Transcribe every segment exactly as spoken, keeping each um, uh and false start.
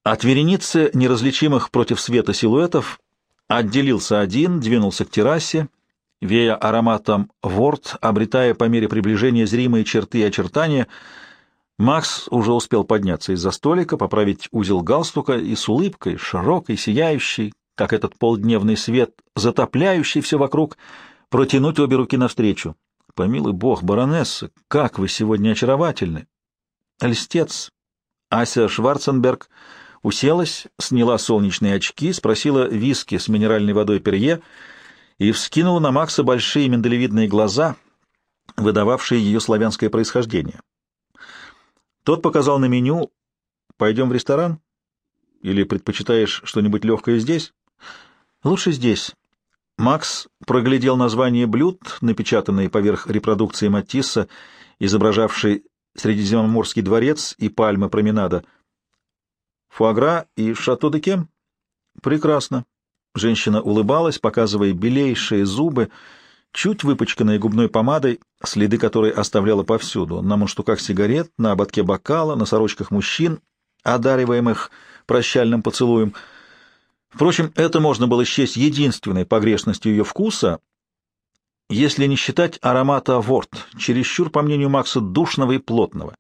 От вереницы неразличимых против света силуэтов отделился один, двинулся к террасе, вея ароматом ворт, обретая по мере приближения зримые черты и очертания. Макс уже успел подняться из-за столика, поправить узел галстука и с улыбкой, широкой, сияющей, как этот полдневный свет, затопляющий все вокруг, протянуть обе руки навстречу. «Помилуй бог, баронесса, как вы сегодня очаровательны!» «Льстец!» Ася Шварценберг уселась, сняла солнечные очки, спросила виски с минеральной водой Перье и вскинула на Макса большие миндалевидные глаза, выдававшие ее славянское происхождение. Тот показал на меню. «Пойдем в ресторан? Или предпочитаешь что-нибудь легкое здесь?» «Лучше здесь». Макс проглядел название блюд, напечатанные поверх репродукции Матисса, изображавшей Средиземноморский дворец и пальмы променада. «Фуагра и шато де Кем?» «Прекрасно». Женщина улыбалась, показывая белейшие зубы, чуть выпачканные губной помадой, следы которой оставляла повсюду, на мундштуках сигарет, на ободке бокала, на сорочках мужчин, одариваемых прощальным поцелуем. Впрочем, это можно было счесть единственной погрешностью ее вкуса, если не считать аромата ворт, чересчур, по мнению Макса, душного и плотного.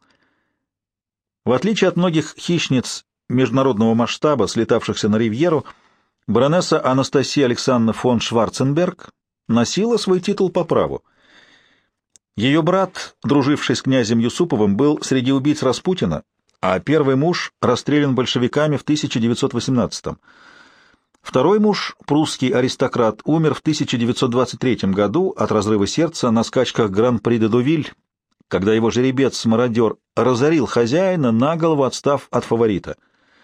В отличие от многих хищниц международного масштаба, слетавшихся на ривьеру, баронесса Анастасия Александровна фон Шварценберг носила свой титул по праву. Ее брат, друживший с князем Юсуповым, был среди убийц Распутина, а первый муж расстрелян большевиками в тысяча девятьсот восемнадцатом. Второй муж, прусский аристократ, умер в тысяча девятьсот двадцать третьем году от разрыва сердца на скачках Гран-при де Дувиль, когда его жеребец-мародер разорил хозяина, наголову отстав от фаворита.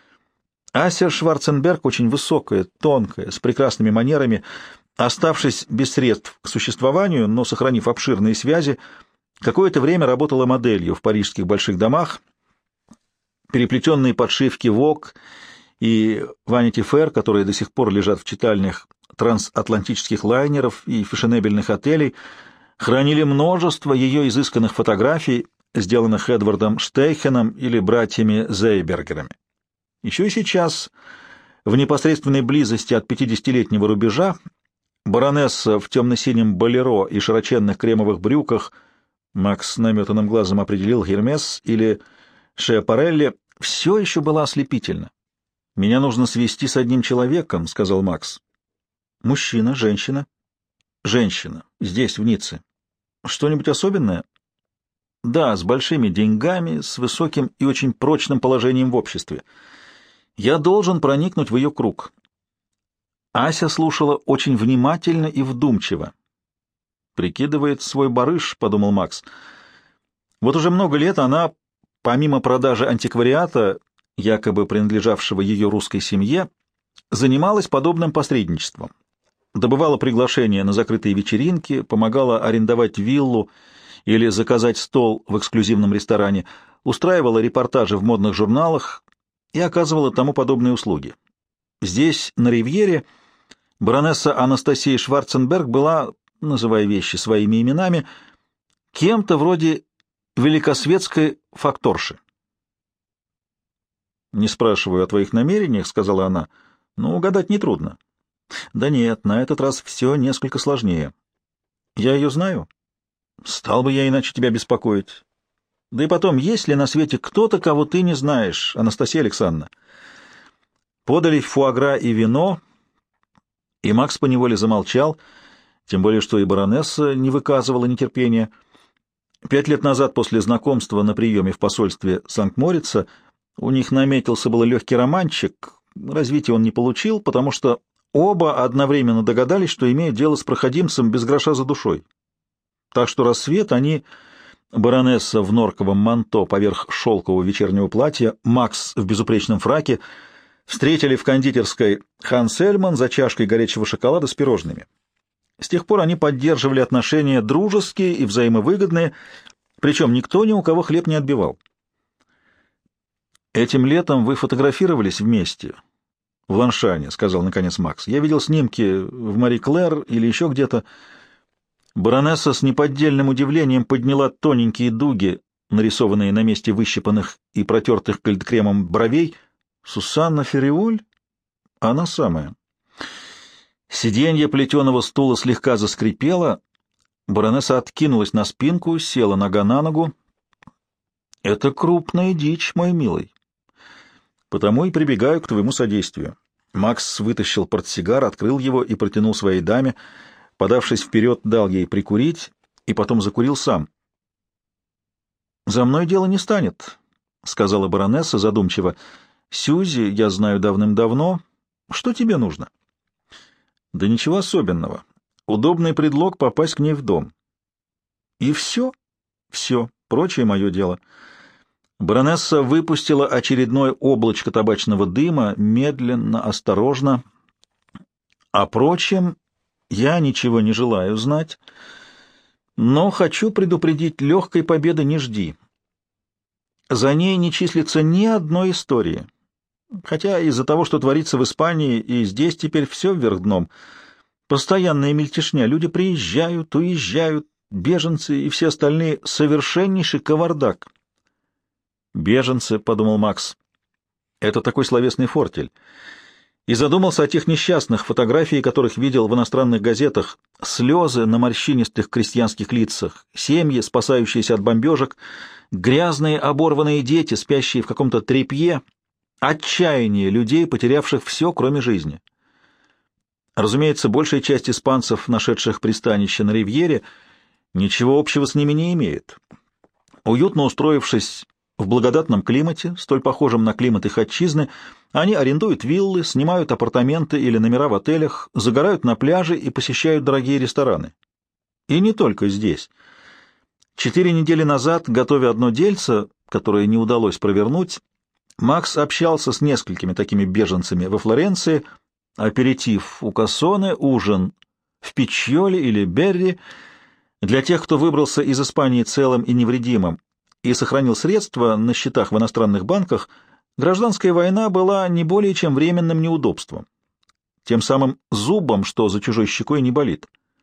Ася Шварценберг очень высокая, тонкая, с прекрасными манерами, оставшись без средств к существованию, но сохранив обширные связи, какое-то время работала моделью в парижских больших домах. Переплетенные подшивки Vogue и Vanity Fair, которые до сих пор лежат в читальнях трансатлантических лайнеров и фешенебельных отелей, хранили множество ее изысканных фотографий, сделанных Эдвардом Штейхеном или братьями Зейбергерами. Еще и сейчас, в непосредственной близости от пятидесятилетнего рубежа, баронесса в темно-синем болеро и широченных кремовых брюках, Макс наметанным глазом определил Гермес или Шиапарелли, все еще была ослепительна. «Меня нужно свести с одним человеком», — сказал Макс. «Мужчина, женщина?» «Женщина. Здесь, в Ницце. Что-нибудь особенное?» «Да, с большими деньгами, с высоким и очень прочным положением в обществе. Я должен проникнуть в ее круг». Ася слушала очень внимательно и вдумчиво. «Прикидывает свой барыш», — подумал Макс. Вот уже много лет она, помимо продажи антиквариата, якобы принадлежавшего ее русской семье, занималась подобным посредничеством. Добывала приглашения на закрытые вечеринки, помогала арендовать виллу или заказать стол в эксклюзивном ресторане, устраивала репортажи в модных журналах и оказывала тому подобные услуги. Здесь, на Ривьере, баронесса Анастасия Шварценберг была, называя вещи своими именами, кем-то вроде великосветской факторши. «Не спрашиваю о твоих намерениях», — сказала она, — «но угадать нетрудно». «Да нет, на этот раз все несколько сложнее. Я ее знаю? Стал бы я иначе тебя беспокоить. Да и потом, есть ли на свете кто-то, кого ты не знаешь, Анастасия Александровна?» Подали фуагра и вино, и Макс поневоле замолчал, тем более что и баронесса не выказывала нетерпения. Пять лет назад, после знакомства на приеме в посольстве Санкт-Морица, у них наметился было легкий романчик, развития он не получил, потому что оба одновременно догадались, что имеют дело с проходимцем без гроша за душой. Так что рассвет они, баронесса в норковом манто поверх шелкового вечернего платья, Макс в безупречном фраке, встретили в кондитерской Ханс Эльман за чашкой горячего шоколада с пирожными. С тех пор они поддерживали отношения дружеские и взаимовыгодные, причем никто ни у кого хлеб не отбивал. «Этим летом вы фотографировались вместе в Ланшане», — сказал наконец Макс. «Я видел снимки в Мари Клэр или еще где-то». Баронесса с неподдельным удивлением подняла тоненькие дуги, нарисованные на месте выщипанных и протертых кальдкремом бровей. Сусанна Фериоль? Она самая. Сиденье плетеного стула слегка заскрипело, баронесса откинулась на спинку, села нога на ногу. «Это крупная дичь, мой милый. Потому и прибегаю к твоему содействию». Макс вытащил портсигар, открыл его и протянул своей даме, подавшись вперед, дал ей прикурить и потом закурил сам. «За мной дело не станет», — сказала баронесса задумчиво. «Сьюзи я знаю давным-давно. Что тебе нужно?» «Да ничего особенного. Удобный предлог попасть к ней в дом». «И все?» «Все. Прочее мое дело». Баронесса выпустила очередное облачко табачного дыма, медленно, осторожно. «О прочем я ничего не желаю знать, но хочу предупредить, легкой победы не жди. За ней не числится ни одной истории, хотя из-за того, что творится в Испании, и здесь теперь все вверх дном. Постоянная мельтешня, люди приезжают, уезжают, беженцы и все остальные — совершеннейший кавардак». «Беженцы», — подумал Макс, — «это такой словесный фортель». И задумался о тех несчастных, фотографии которых видел в иностранных газетах, слезы на морщинистых крестьянских лицах, семьи, спасающиеся от бомбежек, грязные оборванные дети, спящие в каком-то тряпье, отчаяние людей, потерявших все, кроме жизни. Разумеется, большая часть испанцев, нашедших пристанище на Ривьере, ничего общего с ними не имеет. Уютно устроившись в благодатном климате, столь похожем на климат их отчизны, они арендуют виллы, снимают апартаменты или номера в отелях, загорают на пляже и посещают дорогие рестораны. И не только здесь. Четыре недели назад, готовя одно дельце, которое не удалось провернуть, Макс общался с несколькими такими беженцами во Флоренции, аперитив у Кассоне, ужин в Пичьоле или Берри. Для тех, кто выбрался из Испании целым и невредимым и сохранил средства на счетах в иностранных банках, гражданская война была не более чем временным неудобством, тем самым зубом, что за чужой щекой не болит.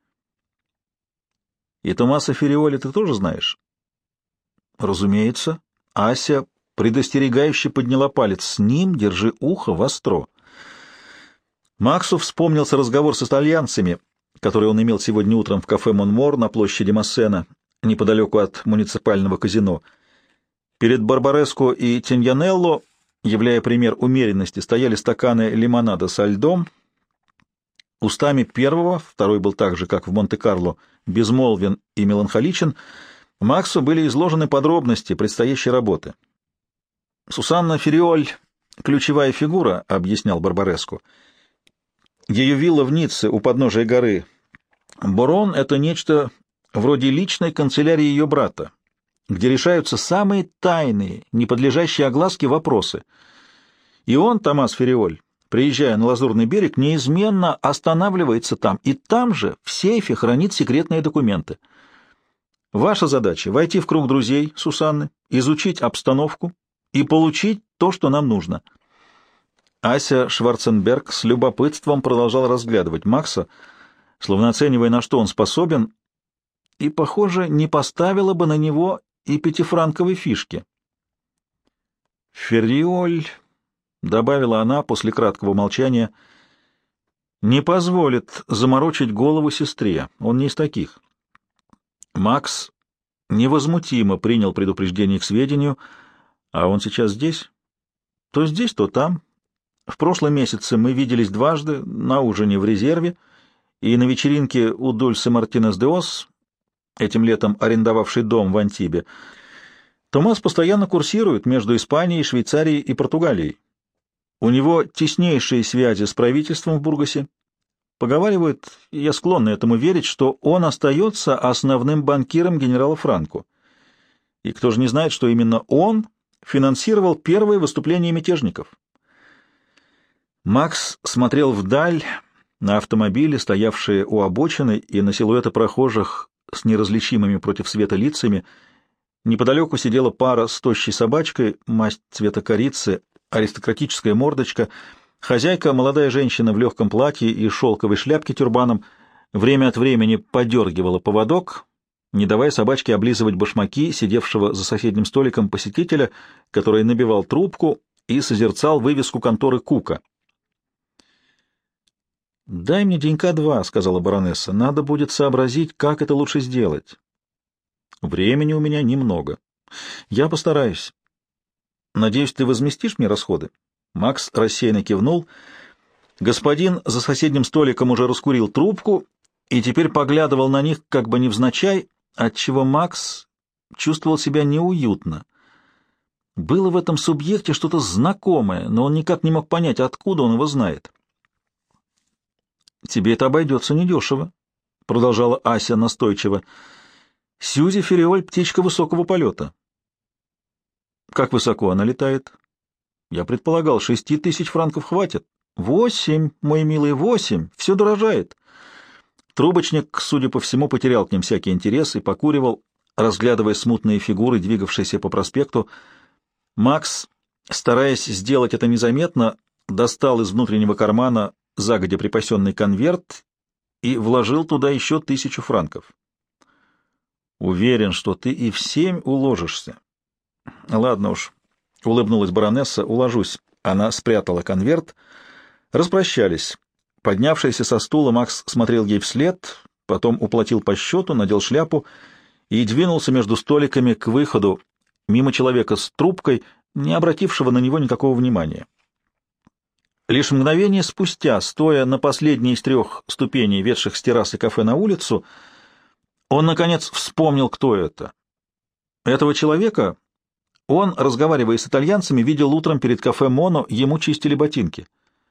«И Томаса Фериоли ты тоже знаешь?» «Разумеется». Ася предостерегающе подняла палец. «С ним держи ухо востро». Максу вспомнился разговор с итальянцами, который он имел сегодня утром в кафе «Монмор» на площади Массена, неподалеку от муниципального казино. Перед Барбареско и Тиньянелло, являя пример умеренности, стояли стаканы лимонада со льдом. Устами первого, второй был так же, как в Монте-Карло, безмолвен и меланхоличен, Максу были изложены подробности предстоящей работы. «Сусанна Фериоль — ключевая фигура», — объяснял Барбареско. «Ее вилла в Ницце у подножия горы Борон — это нечто вроде личной канцелярии ее брата, где решаются самые тайные, не подлежащие огласке вопросы. И он, Томас Фериоль, приезжая на Лазурный берег, неизменно останавливается там, и там же в сейфе хранит секретные документы. Ваша задача — войти в круг друзей Сусанны, изучить обстановку и получить то, что нам нужно». Ася Шварценберг с любопытством продолжал разглядывать Макса, словно оценивая, на что он способен, и, похоже, не поставила бы на него и пятифранковой фишки. «Фериоль», — добавила она после краткого молчания, — «не позволит заморочить голову сестре, он не из таких». Макс невозмутимо принял предупреждение к сведению, а он сейчас здесь? То здесь, то там. В прошлом месяце мы виделись дважды, на ужине в резерве и на вечеринке у Дульсе Мартинес де Ос, этим летом арендовавший дом в Антибе. Томас постоянно курсирует между Испанией, Швейцарией и Португалией. У него теснейшие связи с правительством в Бургасе. Поговаривают, и я склонна этому верить, что он остается основным банкиром генерала Франко. И кто же не знает, что именно он финансировал первые выступления мятежников? Макс смотрел вдаль на автомобили, стоявшие у обочины, и на силуэты прохожих с неразличимыми против света лицами. Неподалеку сидела пара с тощей собачкой, масть цвета корицы, аристократическая мордочка. Хозяйка, молодая женщина в легком платье и шелковой шляпке тюрбаном, время от времени подергивала поводок, не давая собачке облизывать башмаки сидевшего за соседним столиком посетителя, который набивал трубку и созерцал вывеску конторы Кука. «Дай мне денька два», — сказала баронесса. «Надо будет сообразить, как это лучше сделать. Времени у меня немного. Я постараюсь. Надеюсь, ты возместишь мне расходы?» Макс рассеянно кивнул. Господин за соседним столиком уже раскурил трубку и теперь поглядывал на них как бы невзначай, отчего Макс чувствовал себя неуютно. Было в этом субъекте что-то знакомое, но он никак не мог понять, откуда он его знает. «Тебе это обойдется недешево», — продолжала Ася настойчиво. «Сьюзи Фериоль — птичка высокого полета». «Как высоко она летает?» «Я предполагал, шести тысяч франков хватит». «Восемь, мой милый, восемь. Все дорожает». Трубочник, судя по всему, потерял к ним всякий интерес и покуривал, разглядывая смутные фигуры, двигавшиеся по проспекту. Макс, стараясь сделать это незаметно, достал из внутреннего кармана загодя припасенный конверт и вложил туда еще тысячу франков. «Уверен, что ты и в семь уложишься». «Ладно уж», — улыбнулась баронесса, — «уложусь». Она спрятала конверт. Распрощались. Поднявшийся со стула, Макс смотрел ей вслед, потом уплатил по счету, надел шляпу и двинулся между столиками к выходу, мимо человека с трубкой, не обратившего на него никакого внимания. Лишь мгновение спустя, стоя на последней из трех ступеней, ведших с террасы кафе на улицу, он, наконец, вспомнил, кто это. Этого человека он, разговаривая с итальянцами, видел утром перед кафе «Моно», ему чистили ботинки.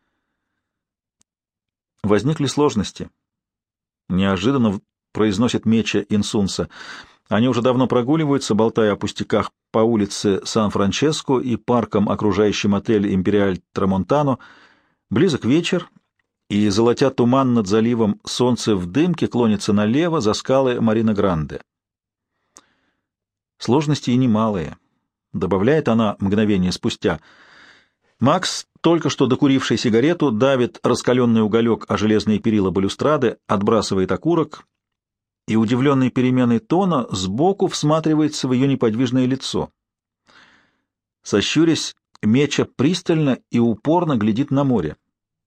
Возникли сложности. Неожиданно произносит Меча Инсунса. Они уже давно прогуливаются, болтая о пустяках по улице Сан-Франческо и паркам, окружающим отель «Империаль Трамонтано». Близок вечер, и, золотя туман над заливом, солнце в дымке клонится налево за скалы Марина-Гранде. Сложности и немалые, добавляет она мгновение спустя. Макс, только что докуривший сигарету, давит раскаленный уголек о железные перила балюстрады, отбрасывает окурок и, удивленный переменой тона, сбоку всматривается в ее неподвижное лицо. Сощурясь, Меча пристально и упорно глядит на море.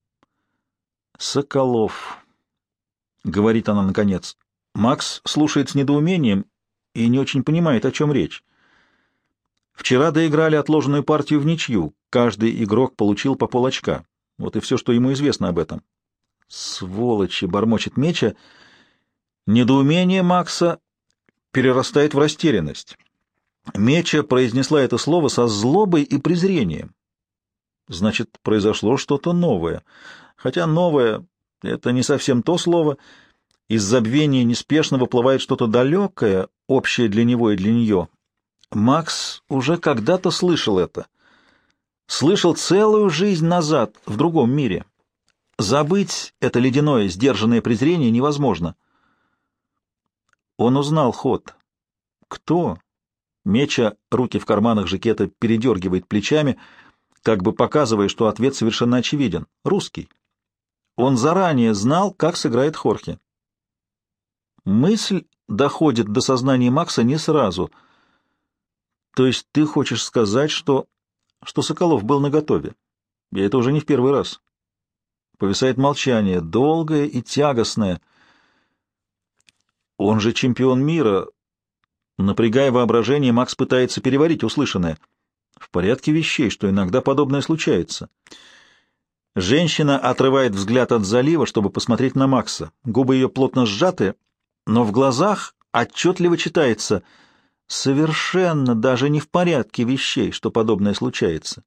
«Соколов», — говорит она наконец. Макс слушает с недоумением и не очень понимает, о чем речь. Вчера доиграли отложенную партию в ничью. Каждый игрок получил по полочка. Вот и все, что ему известно об этом. «Сволочи!» — бормочет Меча. Недоумение Макса перерастает в растерянность. Меча произнесла это слово со злобой и презрением. Значит, произошло что-то новое. Хотя новое — это не совсем то слово. Из забвения неспешно выплывает что-то далекое, общее для него и для нее. Макс уже когда-то слышал это. Слышал целую жизнь назад, в другом мире. Забыть это ледяное, сдержанное презрение невозможно. Он узнал ход. Кто? Меча, руки в карманах жакета, передергивает плечами, как бы показывая, что ответ совершенно очевиден. Русский. Он заранее знал, как сыграет Хорхе. Мысль доходит до сознания Макса не сразу. То есть ты хочешь сказать, что... что Соколов был наготове? И это уже не в первый раз. Повисает молчание, долгое и тягостное. Он же чемпион мира. Напрягая воображение, Макс пытается переварить услышанное. В порядке вещей, что иногда подобное случается. Женщина отрывает взгляд от залива, чтобы посмотреть на Макса. Губы ее плотно сжаты, но в глазах отчетливо читается: совершенно даже не в порядке вещей, что подобное случается.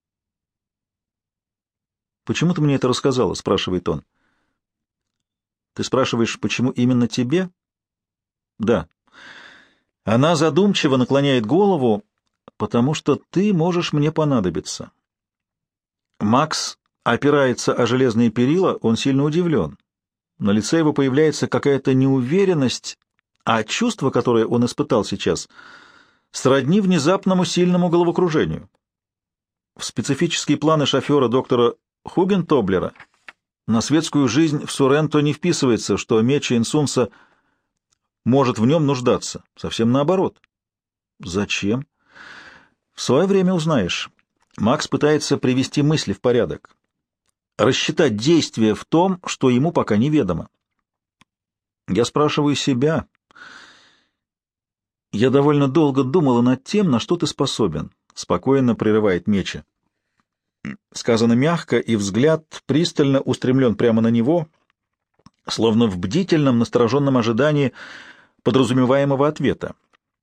«Почему ты мне это рассказала?» — спрашивает он. «Ты спрашиваешь, почему именно тебе?» «Да». Она задумчиво наклоняет голову, потому что ты можешь мне понадобиться. Макс опирается о железные перила, он сильно удивлен. На лице его появляется какая-то неуверенность, а чувство, которое он испытал сейчас, сродни внезапному сильному головокружению. В специфические планы шофера доктора Хугентоблера на светскую жизнь в Соренто не вписывается, что Меча Инсунса может в нем нуждаться. Совсем наоборот. Зачем? В свое время узнаешь. Макс пытается привести мысли в порядок, рассчитать действия в том, что ему пока неведомо. Я спрашиваю себя. Я довольно долго думала над тем, на что ты способен, спокойно прерывает Меча. Сказано мягко, и взгляд пристально устремлен прямо на него, словно в бдительном, настороженном ожидании подразумеваемого ответа.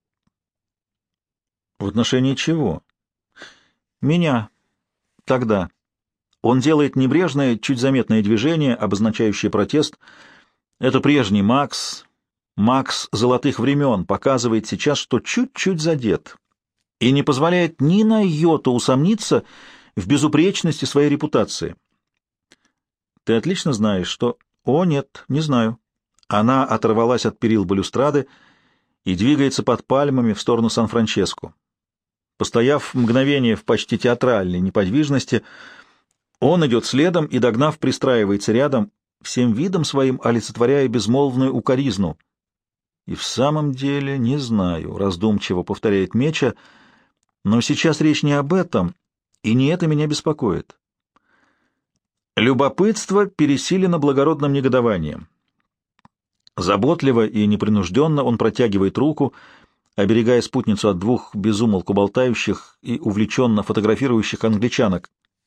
В отношении чего? Меня. Тогда. Он делает небрежное, чуть заметное движение, обозначающее протест. Это прежний Макс, Макс золотых времен, показывает сейчас, что чуть-чуть задет, и не позволяет ни на йоту усомниться в безупречности своей репутации. Ты отлично знаешь, что... О, нет, не знаю. Она оторвалась от перил балюстрады и двигается под пальмами в сторону Сан-Франческо. Постояв мгновение в почти театральной неподвижности, он идет следом и, догнав, пристраивается рядом, всем видом своим олицетворяя безмолвную укоризну. И в самом деле не знаю, раздумчиво повторяет Меча, но сейчас речь не об этом, и не это меня беспокоит. Любопытство пересилено благородным негодованием. Заботливо и непринужденно он протягивает руку, оберегая спутницу от двух безумолку болтающих и увлеченно фотографирующих англичанок.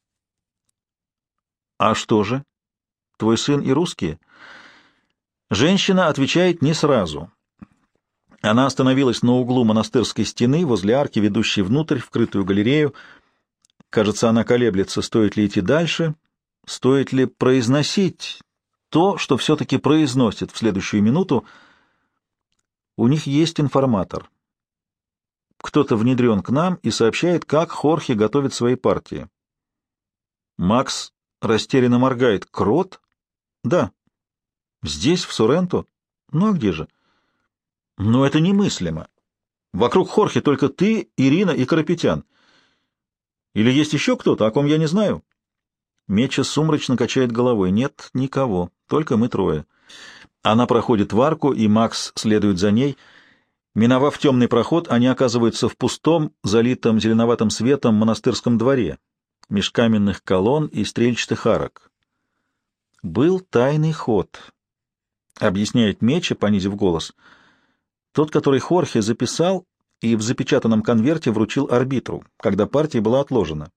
«А что же? Твой сын и русские?» Женщина отвечает не сразу. Она остановилась на углу монастырской стены, возле арки, ведущей внутрь, в крытую галерею. Кажется, она колеблется, стоит ли идти дальше, стоит ли произносить то, что все-таки произносит в следующую минуту. У них есть информатор. Кто-то внедрен к нам и сообщает, как Хорхе готовит свои партии. Макс растерянно моргает. Крот? Да. Здесь, в Соренто? Ну а где же? Но это немыслимо. Вокруг Хорхе только ты, Ирина и Карапетян. Или есть еще кто-то, о ком я не знаю? Меча сумрачно качает головой. Нет, никого, только мы трое. Она проходит в арку, и Макс следует за ней. Миновав темный проход, они оказываются в пустом, залитом зеленоватым светом монастырском дворе, меж каменных колонн и стрельчатых арок. Был тайный ход, объясняет Меча, понизив голос. Тот, который Хорхе записал и в запечатанном конверте вручил арбитру, когда партия была отложена.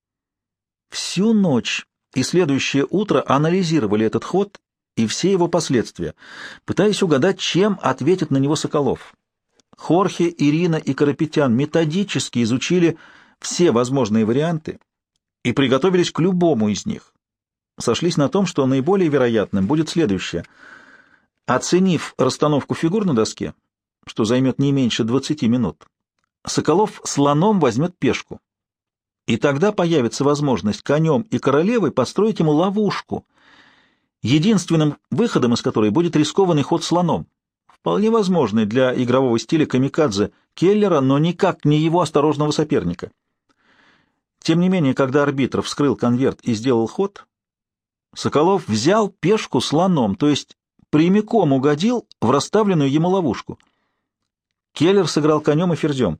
Всю ночь и следующее утро анализировали этот ход и все его последствия, пытаясь угадать, чем ответит на него Соколов. Хорхе, Ирина и Карапетян методически изучили все возможные варианты и приготовились к любому из них. Сошлись на том, что наиболее вероятным будет следующее. Оценив расстановку фигур на доске, что займет не меньше двадцати минут, Соколов слоном возьмет пешку. И тогда появится возможность конем и королевой построить ему ловушку, единственным выходом из которой будет рискованный ход слоном, вполне возможный для игрового стиля камикадзе Келлера, но никак не его осторожного соперника. Тем не менее, когда арбитр вскрыл конверт и сделал ход, Соколов взял пешку слоном, то есть прямиком угодил в расставленную ему ловушку. Келлер сыграл конем и ферзем.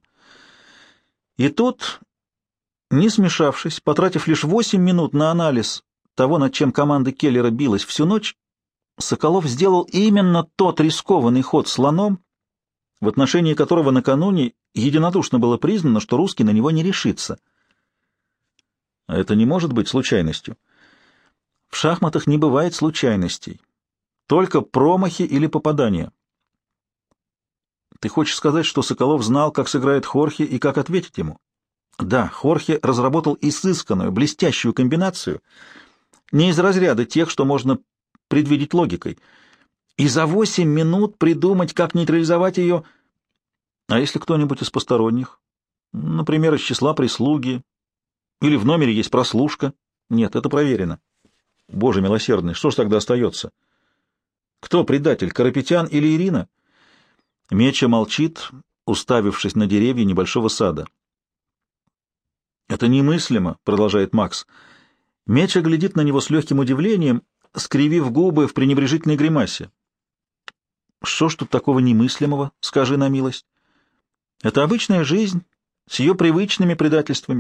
И тут, не смешавшись, потратив лишь восемь минут на анализ того, над чем команда Келлера билась всю ночь, Соколов сделал именно тот рискованный ход слоном, в отношении которого накануне единодушно было признано, что русский на него не решится. А это не может быть случайностью. В шахматах не бывает случайностей, только промахи или попадания. Ты хочешь сказать, что Соколов знал, как сыграет Хорхе и как ответить ему? Да, Хорхе разработал изысканную, блестящую комбинацию, не из разряда тех, что можно предвидеть логикой, и за восемь минут придумать, как нейтрализовать ее. А если кто-нибудь из посторонних? Например, из числа прислуги? Или в номере есть прослушка? Нет, это проверено. Боже милосердный, что ж тогда остается? Кто предатель, Карапетян или Ирина? Меча молчит, уставившись на деревья небольшого сада. «Это немыслимо», — продолжает Макс. Меча глядит на него с легким удивлением, скривив губы в пренебрежительной гримасе. «Что ж тут такого немыслимого, скажи на милость? Это обычная жизнь с ее привычными предательствами.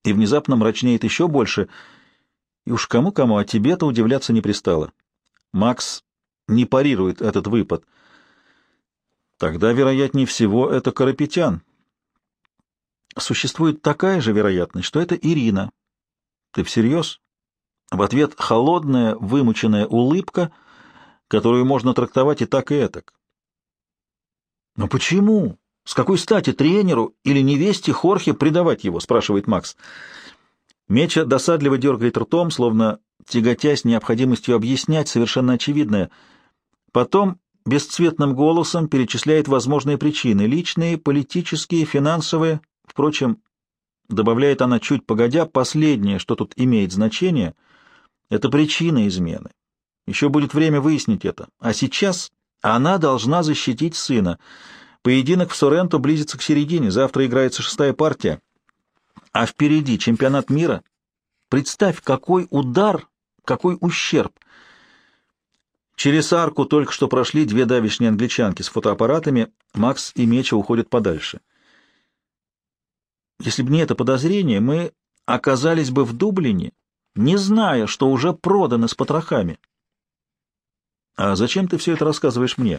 и внезапно мрачнеет еще больше. И уж кому-кому, а тебе-то удивляться не пристало. Макс не парирует этот выпад. Тогда, вероятнее всего, это Карапетян. Существует такая же вероятность, что это Ирина. Ты всерьез? В ответ холодная, вымученная улыбка, которую можно трактовать и так, и этак. Но почему? С какой стати тренеру или невесте Хорхе предавать его, спрашивает Макс. Меча досадливо дергает ртом, словно тяготясь необходимостью объяснять совершенно очевидное. Потом бесцветным голосом перечисляет возможные причины — личные, политические, финансовые. Впрочем, добавляет она чуть погодя, последнее, что тут имеет значение, — это причина измены. Еще будет время выяснить это. А сейчас она должна защитить сына. Поединок в Соренто близится к середине, завтра играется шестая партия. А впереди чемпионат мира. Представь, какой удар, какой ущерб. Через арку только что прошли две давешние англичанки с фотоаппаратами. Макс и Меча уходят подальше. Если бы не это подозрение, мы оказались бы в Дублине, не зная, что уже проданы с потрохами. А зачем ты все это рассказываешь мне?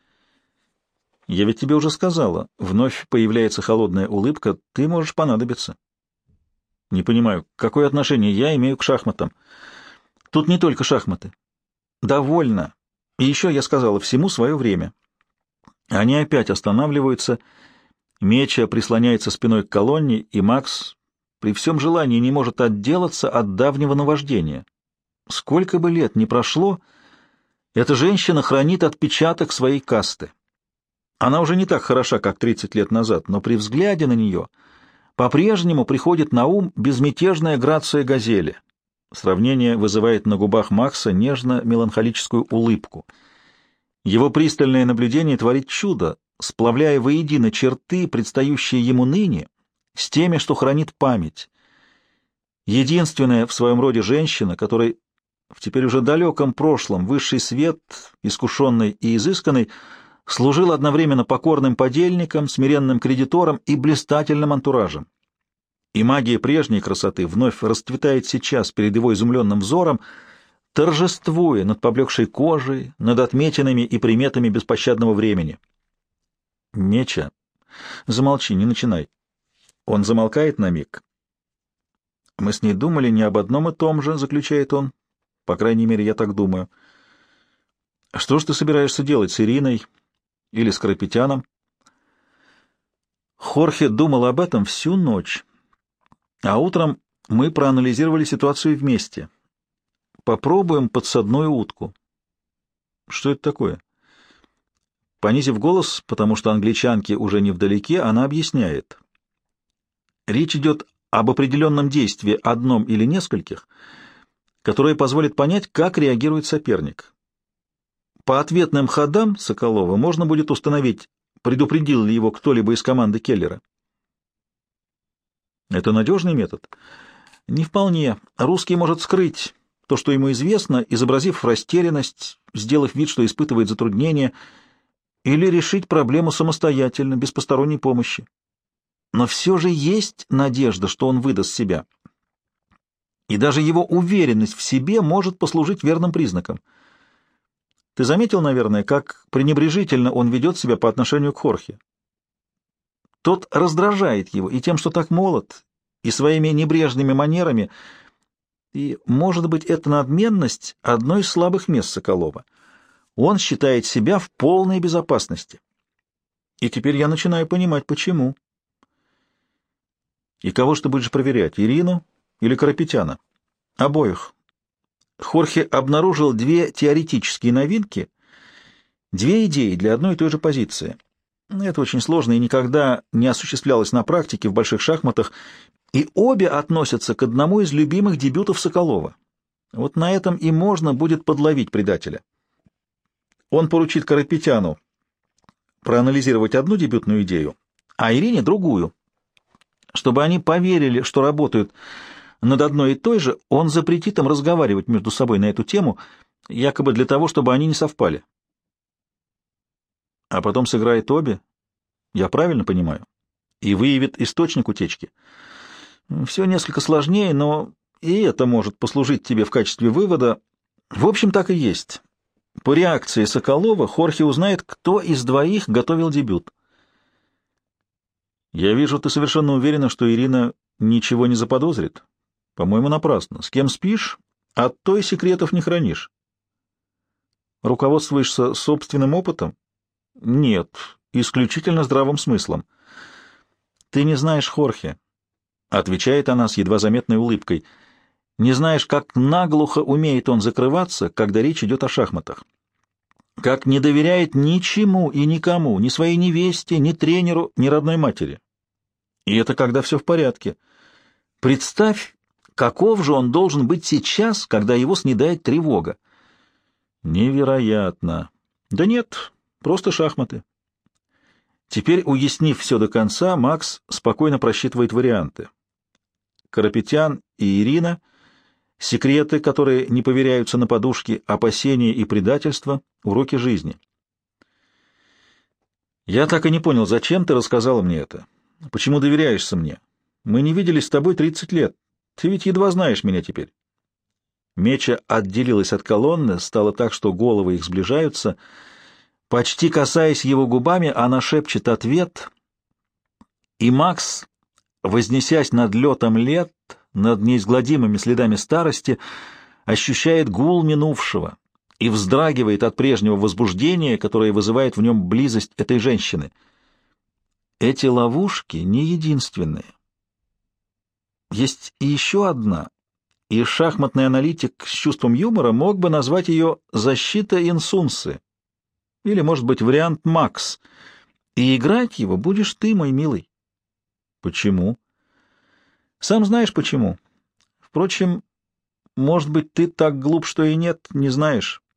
Я ведь тебе уже сказала. Вновь появляется холодная улыбка. Ты можешь понадобиться. Не понимаю, какое отношение я имею к шахматам? Тут не только шахматы. Довольно. И еще я сказала, всему свое время. Они опять останавливаются. Меча прислоняется спиной к колонне, и Макс при всем желании не может отделаться от давнего наваждения. Сколько бы лет ни прошло, эта женщина хранит отпечаток своей касты. Она уже не так хороша, как тридцать лет назад, но при взгляде на нее по-прежнему приходит на ум безмятежная грация газели. Сравнение вызывает на губах Макса нежно-меланхолическую улыбку. Его пристальное наблюдение творит чудо, сплавляя воедино черты, предстающие ему ныне, с теми, что хранит память. Единственная в своем роде женщина, которой в теперь уже далеком прошлом высший свет, искушенный и изысканный, служил одновременно покорным подельником, смиренным кредитором и блистательным антуражем. И магия прежней красоты вновь расцветает сейчас перед его изумленным взором, торжествуя над поблекшей кожей, над отметинами и приметами беспощадного времени. Меча, замолчи, не начинай. Он замолкает на миг. Мы с ней думали не об одном и том же, заключает он. По крайней мере, я так думаю. Что ж ты собираешься делать с Ириной или с Карапетяном? Хорхе думал об этом всю ночь. А утром мы проанализировали ситуацию вместе. Попробуем подсадную утку. Что это такое? Понизив голос, потому что англичанки уже не вдалеке, она объясняет. Речь идет об определенном действии, одном или нескольких, которое позволит понять, как реагирует соперник. По ответным ходам Соколова можно будет установить, предупредил ли его кто-либо из команды Келлера. Это надежный метод? Не вполне. Русский может скрыть то, что ему известно, изобразив растерянность, сделав вид, что испытывает затруднения, или решить проблему самостоятельно, без посторонней помощи. Но все же есть надежда, что он выдаст себя. И даже его уверенность в себе может послужить верным признаком. Ты заметил, наверное, как пренебрежительно он ведет себя по отношению к Хорхе? Тот раздражает его и тем, что так молод, и своими небрежными манерами, и, может быть, эта надменность — одно из слабых мест Соколова. Он считает себя в полной безопасности. И теперь я начинаю понимать, почему. И кого ж ты будешь проверять, Ирину или Карапетяна? Обоих. Хорхе обнаружил две теоретические новинки, две идеи для одной и той же позиции. Это очень сложно и никогда не осуществлялось на практике в больших шахматах, и обе относятся к одному из любимых дебютов Соколова. Вот на этом и можно будет подловить предателя. Он поручит Карапетяну проанализировать одну дебютную идею, а Ирине — другую. Чтобы они поверили, что работают над одной и той же, он запретит им разговаривать между собой на эту тему, якобы для того, чтобы они не совпали. А потом сыграет обе, я правильно понимаю, и выявит источник утечки. Все несколько сложнее, но и это может послужить тебе в качестве вывода. В общем, так и есть. По реакции Соколова Хорхе узнает, кто из двоих готовил дебют. Я вижу, ты совершенно уверена, что Ирина ничего не заподозрит. По-моему, напрасно. С кем спишь, от той секретов не хранишь. Руководствуешься собственным опытом? Нет, исключительно здравым смыслом. Ты не знаешь Хорхе, — отвечает она с едва заметной улыбкой. Не знаешь, как наглухо умеет он закрываться, когда речь идет о шахматах. Как не доверяет ничему и никому, ни своей невесте, ни тренеру, ни родной матери. И это когда все в порядке. Представь, каков же он должен быть сейчас, когда его снедает тревога. Невероятно. Да нет, просто шахматы. Теперь, уяснив все до конца, Макс спокойно просчитывает варианты. Карапетян и Ирина, секреты, которые не поверяются на подушке, опасения и предательство, уроки жизни. Я так и не понял, зачем ты рассказала мне это? Почему доверяешься мне? Мы не виделись с тобой тридцать лет. Ты ведь едва знаешь меня теперь. Меча отделилась от колонны, стало так, что головы их сближаются. Почти касаясь его губами, она шепчет ответ, и Макс, вознесясь над летом лет, над неизгладимыми следами старости, ощущает гул минувшего и вздрагивает от прежнего возбуждения, которое вызывает в нем близость этой женщины. Эти ловушки не единственные. Есть и еще одна, и шахматный аналитик с чувством юмора мог бы назвать ее «защита инсунсы», или, может быть, вариант «Макс», и играть его будешь ты, мой милый. Почему? Сам знаешь почему. Впрочем, может быть, ты так глуп, что и нет, не знаешь.